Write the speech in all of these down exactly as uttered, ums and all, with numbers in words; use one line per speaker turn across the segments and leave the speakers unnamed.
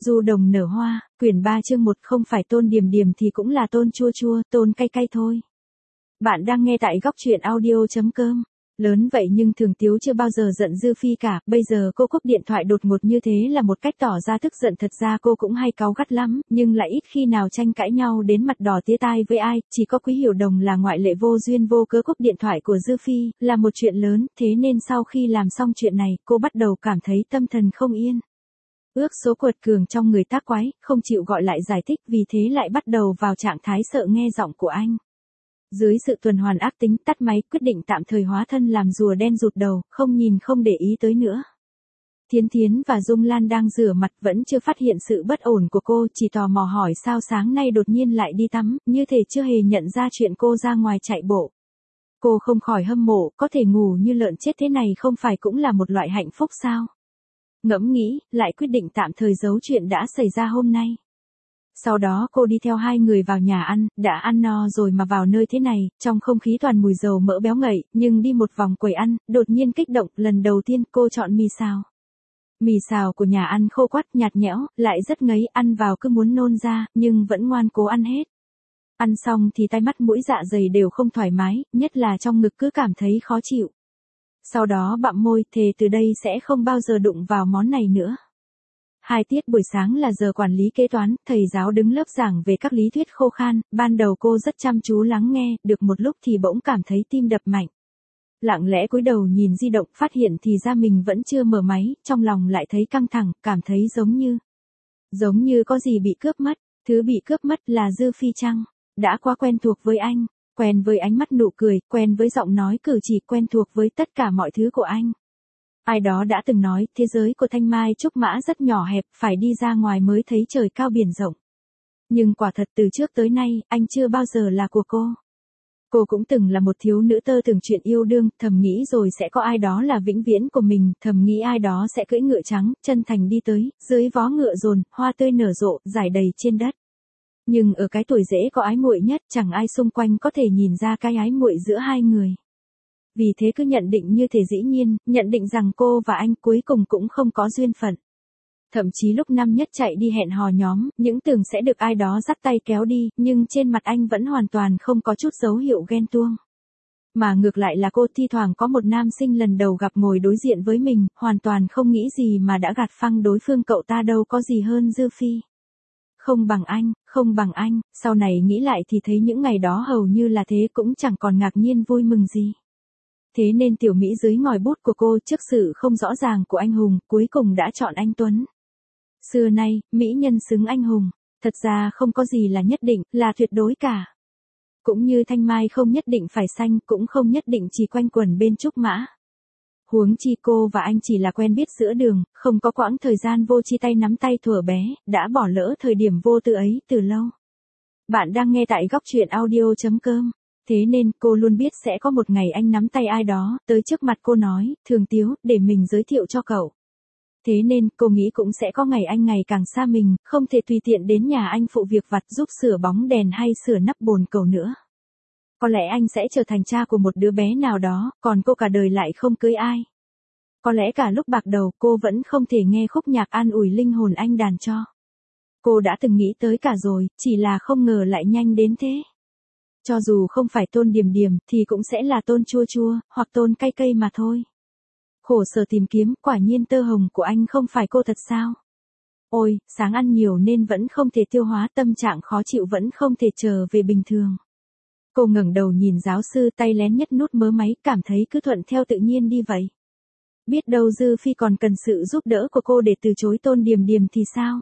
Du đồng nở hoa, quyển ba chương một không phải Tôn Điềm Điềm thì cũng là Tôn Chua Chua, Tôn Cay Cay thôi. Bạn đang nghe tại góc truyện audio chấm com. Lớn vậy nhưng Thường Tíu chưa bao giờ giận Dư Phi cả, bây giờ cô cúp điện thoại đột ngột như thế là một cách tỏ ra tức giận. Thật ra cô cũng hay cáu gắt lắm, nhưng lại ít khi nào tranh cãi nhau đến mặt đỏ tía tai với ai, chỉ có Quý Hiểu Đồng là ngoại lệ. Vô duyên vô cớ cúp điện thoại của Dư Phi, là một chuyện lớn, thế nên sau khi làm xong chuyện này, cô bắt đầu cảm thấy tâm thần không yên. Ước số quật cường trong người tác quái, không chịu gọi lại giải thích, vì thế lại bắt đầu vào trạng thái sợ nghe giọng của anh. Dưới sự tuần hoàn ác tính, tắt máy, quyết định tạm thời hóa thân làm rùa đen rụt đầu, không nhìn không để ý tới nữa. Thiến Thiến và Dung Lan đang rửa mặt, vẫn chưa phát hiện sự bất ổn của cô, chỉ tò mò hỏi sao sáng nay đột nhiên lại đi tắm, như thể chưa hề nhận ra chuyện cô ra ngoài chạy bộ. Cô không khỏi hâm mộ, có thể ngủ như lợn chết thế này không phải cũng là một loại hạnh phúc sao? Ngẫm nghĩ, lại quyết định tạm thời giấu chuyện đã xảy ra hôm nay. Sau đó cô đi theo hai người vào nhà ăn, đã ăn no rồi mà vào nơi thế này, trong không khí toàn mùi dầu mỡ béo ngậy, nhưng đi một vòng quầy ăn, đột nhiên kích động, lần đầu tiên cô chọn mì xào. Mì xào của nhà ăn khô quắt, nhạt nhẽo, lại rất ngấy, ăn vào cứ muốn nôn ra, nhưng vẫn ngoan cố ăn hết. Ăn xong thì tai mắt mũi dạ dày đều không thoải mái, nhất là trong ngực cứ cảm thấy khó chịu. Sau đó bặm môi, thề từ đây sẽ không bao giờ đụng vào món này nữa. Hai tiết buổi sáng là giờ quản lý kế toán, thầy giáo đứng lớp giảng về các lý thuyết khô khan, ban đầu cô rất chăm chú lắng nghe, được một lúc thì bỗng cảm thấy tim đập mạnh. Lặng lẽ cúi đầu nhìn di động, phát hiện thì ra mình vẫn chưa mở máy, trong lòng lại thấy căng thẳng, cảm thấy giống như, giống như có gì bị cướp mất, thứ bị cướp mất là Dư Phi chăng? Đã quá quen thuộc với anh, quen với ánh mắt nụ cười, quen với giọng nói cử chỉ, quen thuộc với tất cả mọi thứ của anh. Ai đó đã từng nói, thế giới của Thanh Mai Trúc Mã rất nhỏ hẹp, phải đi ra ngoài mới thấy trời cao biển rộng. Nhưng quả thật từ trước tới nay, anh chưa bao giờ là của cô. Cô cũng từng là một thiếu nữ tơ tưởng chuyện yêu đương, thầm nghĩ rồi sẽ có ai đó là vĩnh viễn của mình, thầm nghĩ ai đó sẽ cưỡi ngựa trắng, chân thành đi tới, dưới vó ngựa dồn, hoa tươi nở rộ, rải đầy trên đất. Nhưng ở cái tuổi dễ có ái muội nhất, chẳng ai xung quanh có thể nhìn ra cái ái muội giữa hai người. Vì thế cứ nhận định như thể dĩ nhiên, nhận định rằng cô và anh cuối cùng cũng không có duyên phận. Thậm chí lúc năm nhất chạy đi hẹn hò nhóm, những tưởng sẽ được ai đó dắt tay kéo đi, nhưng trên mặt anh vẫn hoàn toàn không có chút dấu hiệu ghen tuông. Mà ngược lại là cô thi thoảng có một nam sinh lần đầu gặp ngồi đối diện với mình, hoàn toàn không nghĩ gì mà đã gạt phăng đối phương. Cậu ta đâu có gì hơn Dư Phi. Không bằng anh, không bằng anh, sau này nghĩ lại thì thấy những ngày đó hầu như là thế, cũng chẳng còn ngạc nhiên vui mừng gì. Thế nên tiểu Mỹ dưới ngòi bút của cô, trước sự không rõ ràng của anh hùng, cuối cùng đã chọn anh Tuấn. Xưa nay, mỹ nhân xứng anh hùng, thật ra không có gì là nhất định, là tuyệt đối cả. Cũng như thanh mai không nhất định phải xanh, cũng không nhất định chỉ quanh quẩn bên trúc mã. Huống chi cô và anh chỉ là quen biết giữa đường, không có quãng thời gian vô chi tay nắm tay thuở bé, đã bỏ lỡ thời điểm vô tư ấy từ lâu. Bạn đang nghe tại góc truyện audio chấm com. Thế nên, cô luôn biết sẽ có một ngày anh nắm tay ai đó, tới trước mặt cô nói, Thường Tíu, để mình giới thiệu cho cậu. Thế nên, cô nghĩ cũng sẽ có ngày anh ngày càng xa mình, không thể tùy tiện đến nhà anh phụ việc vặt giúp sửa bóng đèn hay sửa nắp bồn cầu nữa. Có lẽ anh sẽ trở thành cha của một đứa bé nào đó, còn cô cả đời lại không cưới ai. Có lẽ cả lúc bạc đầu cô vẫn không thể nghe khúc nhạc an ủi linh hồn anh đàn cho. Cô đã từng nghĩ tới cả rồi, chỉ là không ngờ lại nhanh đến thế. Cho dù không phải Tôn Điềm Điềm, thì cũng sẽ là Tôn Chua Chua, hoặc Tôn Cay Cay mà thôi. Khổ sở tìm kiếm, quả nhiên tơ hồng của anh không phải cô thật sao? Ôi, sáng ăn nhiều nên vẫn không thể tiêu hóa, tâm trạng khó chịu vẫn không thể trở về bình thường. Cô ngẩng đầu nhìn giáo sư, tay lén nhấc nút mớ máy, cảm thấy cứ thuận theo tự nhiên đi vậy. Biết đâu Dư Phi còn cần sự giúp đỡ của cô để từ chối Tôn Điềm Điềm thì sao?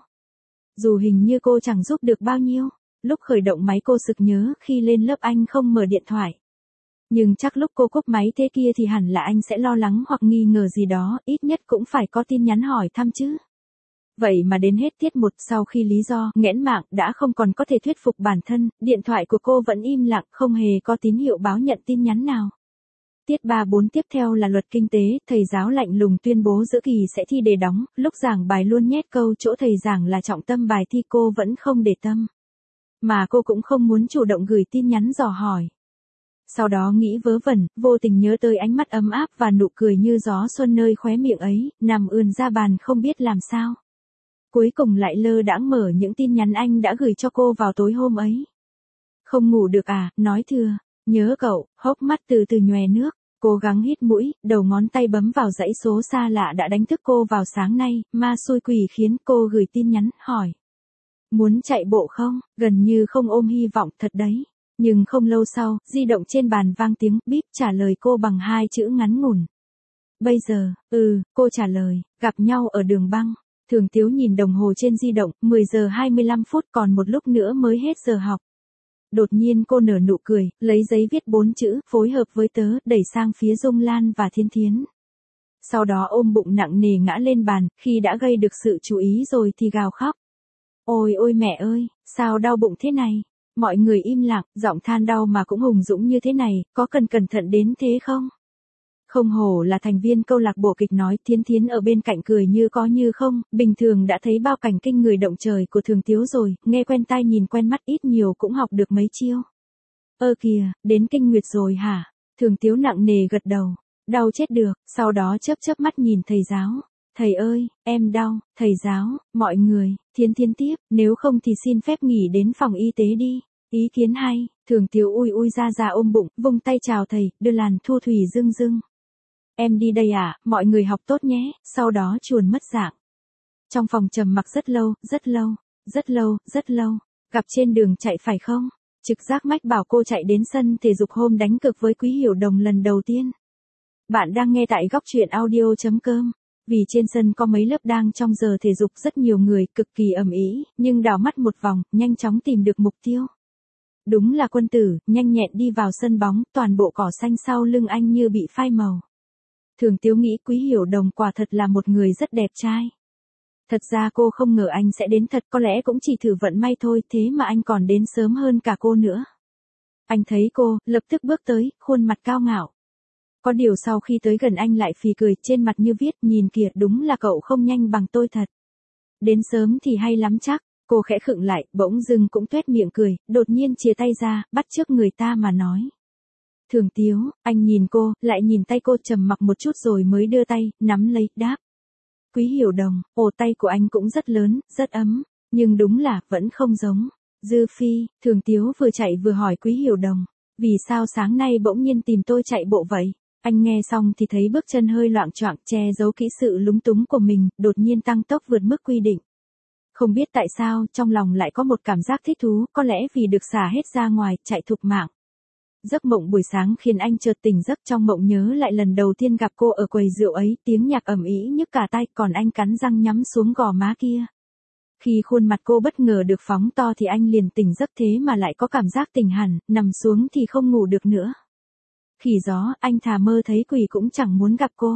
Dù hình như cô chẳng giúp được bao nhiêu. Lúc khởi động máy cô sực nhớ khi lên lớp anh không mở điện thoại. Nhưng chắc lúc cô cúp máy thế kia thì hẳn là anh sẽ lo lắng hoặc nghi ngờ gì đó, ít nhất cũng phải có tin nhắn hỏi thăm chứ. Vậy mà đến hết tiết một, sau khi lý do nghẽn mạng đã không còn có thể thuyết phục bản thân, điện thoại của cô vẫn im lặng, không hề có tín hiệu báo nhận tin nhắn nào. Tiết ba bốn tiếp theo là luật kinh tế, thầy giáo lạnh lùng tuyên bố giữa kỳ sẽ thi đề đóng, lúc giảng bài luôn nhét câu chỗ thầy giảng là trọng tâm bài thi cô vẫn không để tâm. Mà cô cũng không muốn chủ động gửi tin nhắn dò hỏi. Sau đó nghĩ vớ vẩn, vô tình nhớ tới ánh mắt ấm áp và nụ cười như gió xuân nơi khóe miệng ấy, nằm ườn ra bàn không biết làm sao. Cuối cùng lại lơ đãng mở những tin nhắn anh đã gửi cho cô vào tối hôm ấy. Không ngủ được à, nói thừa, nhớ cậu, hốc mắt từ từ nhòe nước, cố gắng hít mũi, đầu ngón tay bấm vào dãy số xa lạ đã đánh thức cô vào sáng nay, ma xui quỷ khiến cô gửi tin nhắn, hỏi. Muốn chạy bộ không, gần như không ôm hy vọng thật đấy. Nhưng không lâu sau, di động trên bàn vang tiếng bíp trả lời cô bằng hai chữ ngắn ngủn. Bây giờ, ừ, cô trả lời, gặp nhau ở đường băng. Thường Tiếu nhìn đồng hồ trên di động, mười giờ hai mươi lăm phút còn một lúc nữa mới hết giờ học. Đột nhiên cô nở nụ cười, lấy giấy viết bốn chữ, phối hợp với tớ, đẩy sang phía Dung Lan và Thiên Thiến. Sau đó ôm bụng nặng nề ngã lên bàn, khi đã gây được sự chú ý rồi thì gào khóc. Ôi ôi mẹ ơi, sao đau bụng thế này? Mọi người im lặng, giọng than đau mà cũng hùng dũng như thế này, có cần cẩn thận đến thế không? Không hổ là thành viên câu lạc bộ kịch nói, Thiến Thiến ở bên cạnh cười như có như không, bình thường đã thấy bao cảnh kinh người động trời của Thường Tiếu rồi, nghe quen tai nhìn quen mắt ít nhiều cũng học được mấy chiêu. Ơ kìa, đến kinh nguyệt rồi hả? Thường Tiếu nặng nề gật đầu, đau chết được, sau đó chớp chớp mắt nhìn thầy giáo. Thầy ơi, em đau, thầy giáo, mọi người, Thiến Thiến tiếp, nếu không thì xin phép nghỉ đến phòng y tế đi. Ý kiến hay, Thường Tiếu ui ui ra ra ôm bụng, vung tay chào thầy, đưa làn thu thủy dưng dưng. Em đi đây à, mọi người học tốt nhé, sau đó chuồn mất dạng. Trong phòng trầm mặc rất lâu, rất lâu, rất lâu, rất lâu, gặp trên đường chạy phải không? Trực giác mách bảo cô chạy đến sân thể dục hôm đánh cực với Quý Hiểu Đồng lần đầu tiên. Bạn đang nghe tại góc truyện audio chấm com. Vì trên sân có mấy lớp đang trong giờ thể dục rất nhiều người, cực kỳ ầm ĩ, nhưng đảo mắt một vòng, nhanh chóng tìm được mục tiêu. Đúng là Quân Tử, nhanh nhẹn đi vào sân bóng, toàn bộ cỏ xanh sau lưng anh như bị phai màu. Thường Tiếu nghĩ Quý Hiểu Đồng quả thật là một người rất đẹp trai. Thật ra cô không ngờ anh sẽ đến thật, có lẽ cũng chỉ thử vận may thôi, thế mà anh còn đến sớm hơn cả cô nữa. Anh thấy cô, lập tức bước tới, khuôn mặt cao ngạo. Có điều sau khi tới gần anh lại phì cười, trên mặt như viết, nhìn kìa, đúng là cậu không nhanh bằng tôi thật. Đến sớm thì hay lắm chắc, cô khẽ khựng lại, bỗng dưng cũng tuét miệng cười, đột nhiên chia tay ra, bắt chước người ta mà nói. Thường Tiếu, anh nhìn cô, lại nhìn tay cô, trầm mặc một chút rồi mới đưa tay, nắm lấy, đáp. Quý Hiểu Đồng, ồ tay của anh cũng rất lớn, rất ấm, nhưng đúng là, vẫn không giống. Dư Phi, Thường Tiếu vừa chạy vừa hỏi Quý Hiểu Đồng, vì sao sáng nay bỗng nhiên tìm tôi chạy bộ vậy? Anh nghe xong thì thấy bước chân hơi loạng choạng, che giấu kỹ sự lúng túng của mình, đột nhiên tăng tốc vượt mức quy định. Không biết tại sao, trong lòng lại có một cảm giác thích thú, có lẽ vì được xả hết ra ngoài, chạy thục mạng. Giấc mộng buổi sáng khiến anh chợt tỉnh giấc, trong mộng nhớ lại lần đầu tiên gặp cô ở quầy rượu ấy, tiếng nhạc ầm ĩ nhức cả tai, còn anh cắn răng nhắm xuống gò má kia. Khi khuôn mặt cô bất ngờ được phóng to thì anh liền tỉnh giấc, thế mà lại có cảm giác tỉnh hẳn, nằm xuống thì không ngủ được nữa. Khỉ gió, anh thà mơ thấy quỷ cũng chẳng muốn gặp cô.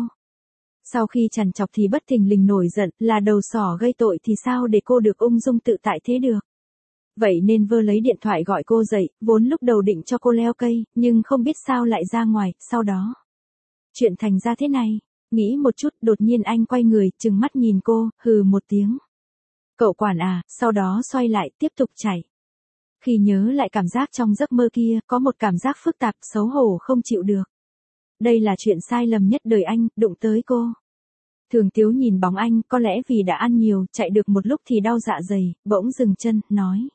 Sau khi trằn trọc thì bất thình lình nổi giận, là đầu sỏ gây tội thì sao để cô được ung dung tự tại thế được. Vậy nên vơ lấy điện thoại gọi cô dậy, vốn lúc đầu định cho cô leo cây, nhưng không biết sao lại ra ngoài, sau đó. Chuyện thành ra thế này, nghĩ một chút, đột nhiên anh quay người, trừng mắt nhìn cô, hừ một tiếng. Cậu quản à, sau đó xoay lại, tiếp tục chạy. Khi nhớ lại cảm giác trong giấc mơ kia, có một cảm giác phức tạp, xấu hổ không chịu được. Đây là chuyện sai lầm nhất đời anh, đụng tới cô. Thường Tiếu nhìn bóng anh, có lẽ vì đã ăn nhiều, chạy được một lúc thì đau dạ dày, bỗng dừng chân, nói.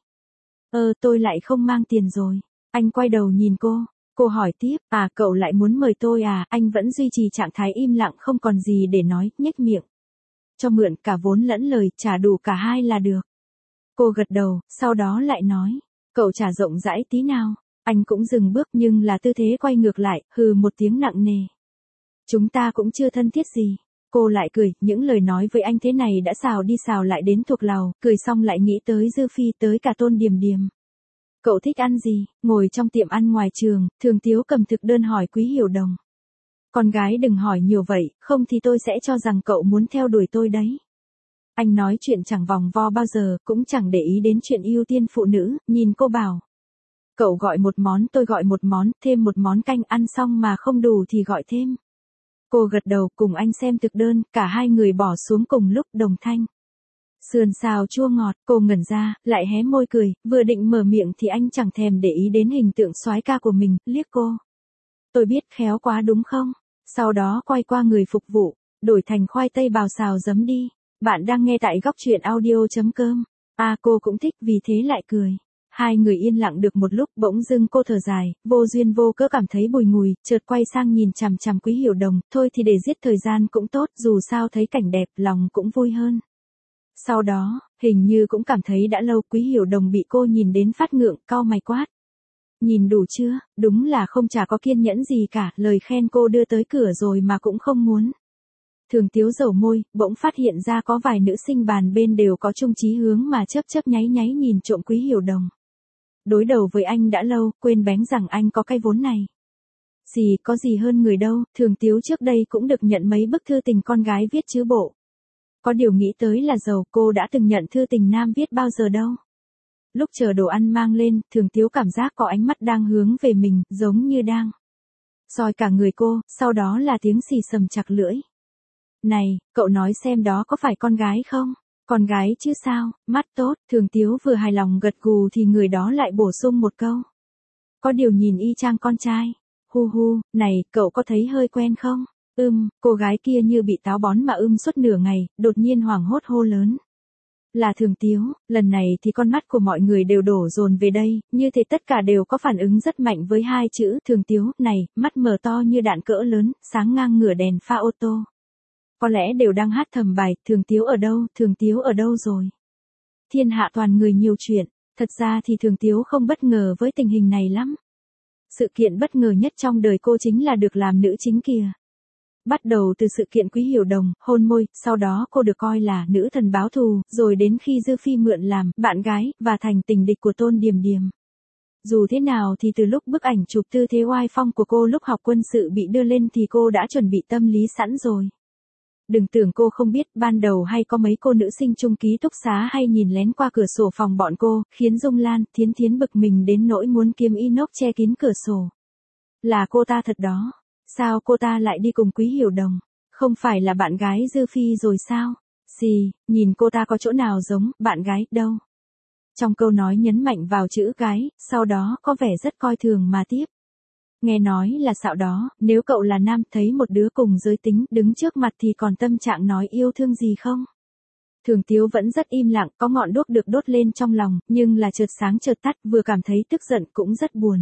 Ơ, tôi lại không mang tiền rồi. Anh quay đầu nhìn cô. Cô hỏi tiếp, à cậu lại muốn mời tôi à, anh vẫn duy trì trạng thái im lặng không còn gì để nói, nhếch miệng. Cho mượn cả vốn lẫn lời, trả đủ cả hai là được. Cô gật đầu, sau đó lại nói, cậu trả rộng rãi tí nào. Anh cũng dừng bước nhưng là tư thế quay ngược lại, hừ một tiếng nặng nề. Chúng ta cũng chưa thân thiết gì. Cô lại cười, những lời nói với anh thế này đã xào đi xào lại đến thuộc lầu, cười xong lại nghĩ tới Dư Phi, tới cả Tôn Điềm Điềm. Cậu thích ăn gì? Ngồi trong tiệm ăn ngoài trường, Thường Tiếu cầm thực đơn hỏi Quý Hiểu Đồng. Con gái đừng hỏi nhiều vậy, không thì tôi sẽ cho rằng cậu muốn theo đuổi tôi đấy. Anh nói chuyện chẳng vòng vo bao giờ, cũng chẳng để ý đến chuyện ưu tiên phụ nữ, nhìn cô bảo. Cậu gọi một món, tôi gọi một món, thêm một món canh, ăn xong mà không đủ thì gọi thêm. Cô gật đầu, cùng anh xem thực đơn, cả hai người bỏ xuống cùng lúc, đồng thanh. Sườn xào chua ngọt, cô ngẩn ra, lại hé môi cười, vừa định mở miệng thì anh chẳng thèm để ý đến hình tượng soái ca của mình, liếc cô. Tôi biết khéo quá đúng không? Sau đó quay qua người phục vụ, đổi thành khoai tây bào xào giấm đi. Bạn đang nghe tại góc chuyện audio chấm com. À cô cũng thích vì thế lại cười. Hai người yên lặng được một lúc bỗng dưng cô thở dài, vô duyên vô cớ cảm thấy bùi ngùi, chợt quay sang nhìn chằm chằm Quý Hiểu Đồng, thôi thì để giết thời gian cũng tốt, dù sao thấy cảnh đẹp lòng cũng vui hơn. Sau đó, hình như cũng cảm thấy đã lâu Quý Hiểu Đồng bị cô nhìn đến phát ngượng, cau mày quát. Nhìn đủ chưa, đúng là không chả có kiên nhẫn gì cả, lời khen cô đưa tới cửa rồi mà cũng không muốn. Thường Tiếu dầu môi, bỗng phát hiện ra có vài nữ sinh bàn bên đều có chung chí hướng mà chớp chớp nháy nháy nhìn trộm Quý Hiểu Đồng. Đối đầu với anh đã lâu, quên bén rằng anh có cái vốn này. Gì có gì hơn người đâu, Thường Tiếu trước đây cũng được nhận mấy bức thư tình con gái viết chứ bộ. Có điều nghĩ tới là giàu, cô đã từng nhận thư tình nam viết bao giờ đâu. Lúc chờ đồ ăn mang lên, Thường Tiếu cảm giác có ánh mắt đang hướng về mình, giống như đang soi cả người cô, sau đó là tiếng xì sầm chặt lưỡi. Này, cậu nói xem đó có phải con gái không? Con gái chứ sao, mắt tốt, Thường Tiếu vừa hài lòng gật gù thì người đó lại bổ sung một câu. Có điều nhìn y chang con trai. Hu hu, này, cậu có thấy hơi quen không? Ưm, cô gái kia như bị táo bón mà ưm suốt nửa ngày, đột nhiên hoảng hốt hô lớn. Là Thường Tiếu, lần này thì con mắt của mọi người đều đổ dồn về đây, như thế tất cả đều có phản ứng rất mạnh với hai chữ Thường Tiếu, này, mắt mở to như đạn cỡ lớn, sáng ngang ngửa đèn pha ô tô. Có lẽ đều đang hát thầm bài, Thường Tiếu ở đâu, Thường Tiếu ở đâu rồi. Thiên hạ toàn người nhiều chuyện, thật ra thì Thường Tiếu không bất ngờ với tình hình này lắm. Sự kiện bất ngờ nhất trong đời cô chính là được làm nữ chính kìa. Bắt đầu từ sự kiện Quý Hiểu Đồng, hôn môi, sau đó cô được coi là nữ thần báo thù, rồi đến khi Dư Phi mượn làm bạn gái, và thành tình địch của Tôn Điềm Điềm. Dù thế nào thì từ lúc bức ảnh chụp tư thế oai phong của cô lúc học quân sự bị đưa lên thì cô đã chuẩn bị tâm lý sẵn rồi. Đừng tưởng cô không biết, ban đầu hay có mấy cô nữ sinh chung ký túc xá hay nhìn lén qua cửa sổ phòng bọn cô, khiến Dung Lan, Thiến Thiến bực mình đến nỗi muốn kiếm inox che kín cửa sổ. Là cô ta thật đó. Sao cô ta lại đi cùng Quý Hiểu Đồng? Không phải là bạn gái Dư Phi rồi sao? Xì, nhìn cô ta có chỗ nào giống bạn gái đâu. Trong câu nói nhấn mạnh vào chữ gái, sau đó có vẻ rất coi thường mà tiếp. Nghe nói là xạo đó, nếu cậu là nam thấy một đứa cùng giới tính đứng trước mặt thì còn tâm trạng nói yêu thương gì không? Thường Tiếu vẫn rất im lặng, có ngọn đuốc được đốt lên trong lòng, nhưng là chợt sáng chợt tắt, vừa cảm thấy tức giận cũng rất buồn.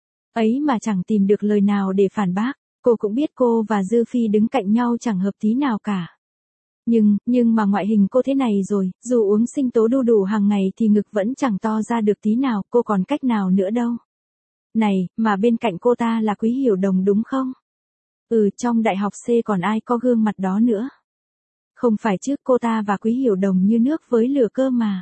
Ấy mà chẳng tìm được lời nào để phản bác, cô cũng biết cô và Dư Phi đứng cạnh nhau chẳng hợp tí nào cả. Nhưng, nhưng mà ngoại hình cô thế này rồi, dù uống sinh tố đu đủ hàng ngày thì ngực vẫn chẳng to ra được tí nào, cô còn cách nào nữa đâu. Này, mà bên cạnh cô ta là Quý Hiểu Đồng đúng không? Ừ, trong đại học C còn ai có gương mặt đó nữa? Không phải chứ, cô ta và Quý Hiểu Đồng như nước với lửa cơ mà.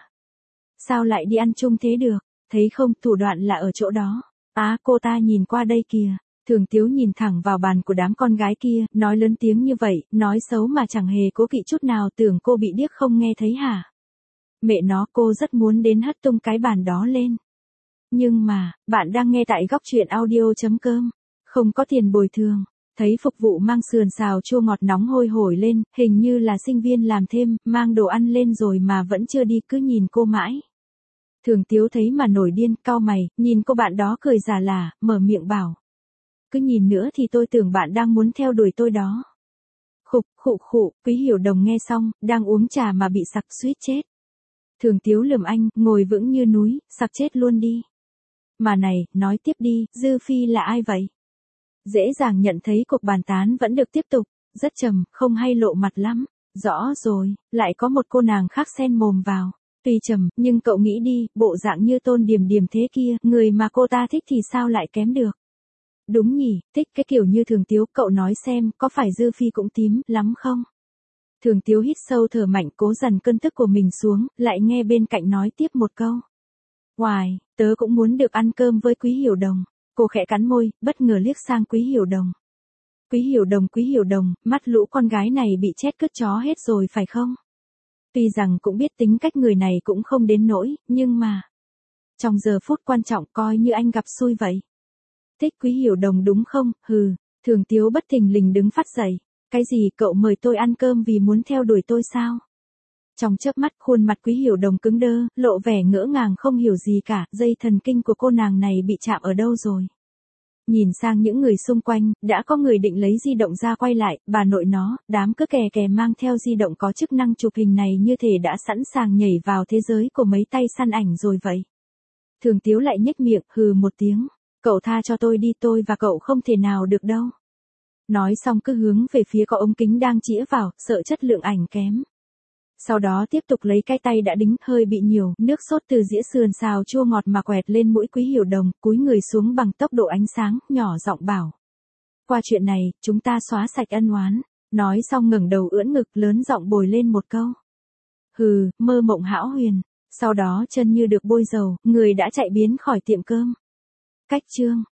Sao lại đi ăn chung thế được? Thấy không, thủ đoạn là ở chỗ đó. Á, à, cô ta nhìn qua đây kìa. Thường Tiếu nhìn thẳng vào bàn của đám con gái kia, nói lớn tiếng như vậy, nói xấu mà chẳng hề cố kỵ chút nào, tưởng cô bị điếc không nghe thấy hả? Mẹ nó, cô rất muốn đến hất tung cái bàn đó lên. Nhưng mà, bạn đang nghe tại góc chuyện audio chấm com, không có tiền bồi thường. Thấy phục vụ mang sườn xào chua ngọt nóng hôi hổi lên, hình như là sinh viên làm thêm, mang đồ ăn lên rồi mà vẫn chưa đi, cứ nhìn cô mãi. Thường Tiếu thấy mà nổi điên, cau mày, nhìn cô bạn đó cười giả lả, mở miệng bảo. Cứ nhìn nữa thì tôi tưởng bạn đang muốn theo đuổi tôi đó. Khục, khụ khụ, Quý Hiểu Đồng nghe xong, đang uống trà mà bị sặc suýt chết. Thường Tiếu lườm anh, ngồi vững như núi, sặc chết luôn đi. Mà này, nói tiếp đi, Dư Phi là ai vậy? Dễ dàng nhận thấy cuộc bàn tán vẫn được tiếp tục, rất trầm, không hay lộ mặt lắm. Rõ rồi, lại có một cô nàng khác xen mồm vào. Tuy trầm, nhưng cậu nghĩ đi, bộ dạng như Tôn Điềm Điềm thế kia, người mà cô ta thích thì sao lại kém được? Đúng nhỉ, thích cái kiểu như Thường Tiếu, cậu nói xem, có phải Dư Phi cũng tím lắm không? Thường Tiếu hít sâu thở mạnh, cố dằn cơn tức của mình xuống, lại nghe bên cạnh nói tiếp một câu. Hoài, tớ cũng muốn được ăn cơm với Quý Hiểu Đồng. Cô khẽ cắn môi, bất ngờ liếc sang Quý Hiểu Đồng. Quý Hiểu Đồng, Quý Hiểu Đồng, mắt lũ con gái này bị chết cứt chó hết rồi phải không? Tuy rằng cũng biết tính cách người này cũng không đến nỗi, nhưng mà... Trong giờ phút quan trọng coi như anh gặp xui vậy. Thích Quý Hiểu Đồng đúng không? Hừ, Thường Tiếu bất thình lình đứng phát dậy. Cái gì, cậu mời tôi ăn cơm vì muốn theo đuổi tôi sao? Trong chớp mắt khuôn mặt Quý Hiểu Đồng cứng đơ, lộ vẻ ngỡ ngàng không hiểu gì cả, dây thần kinh của cô nàng này bị chạm ở đâu rồi. Nhìn sang những người xung quanh, đã có người định lấy di động ra quay lại, bà nội nó, đám cứ kè kè mang theo di động có chức năng chụp hình này như thể đã sẵn sàng nhảy vào thế giới của mấy tay săn ảnh rồi vậy. Thường Tiếu lại nhếch miệng, hừ một tiếng, cậu tha cho tôi đi, tôi và cậu không thể nào được đâu. Nói xong cứ hướng về phía có ống kính đang chĩa vào, sợ chất lượng ảnh kém. Sau đó tiếp tục lấy cái tay đã đính hơi bị nhiều, nước sốt từ dĩa sườn xào chua ngọt mà quẹt lên mũi Quý Hiểu Đồng, cúi người xuống bằng tốc độ ánh sáng, nhỏ giọng bảo. Qua chuyện này, chúng ta xóa sạch ân oán. Nói xong ngẩng đầu ưỡn ngực lớn giọng bồi lên một câu. Hừ, mơ mộng hão huyền. Sau đó chân như được bôi dầu, người đã chạy biến khỏi tiệm cơm. Cách chương.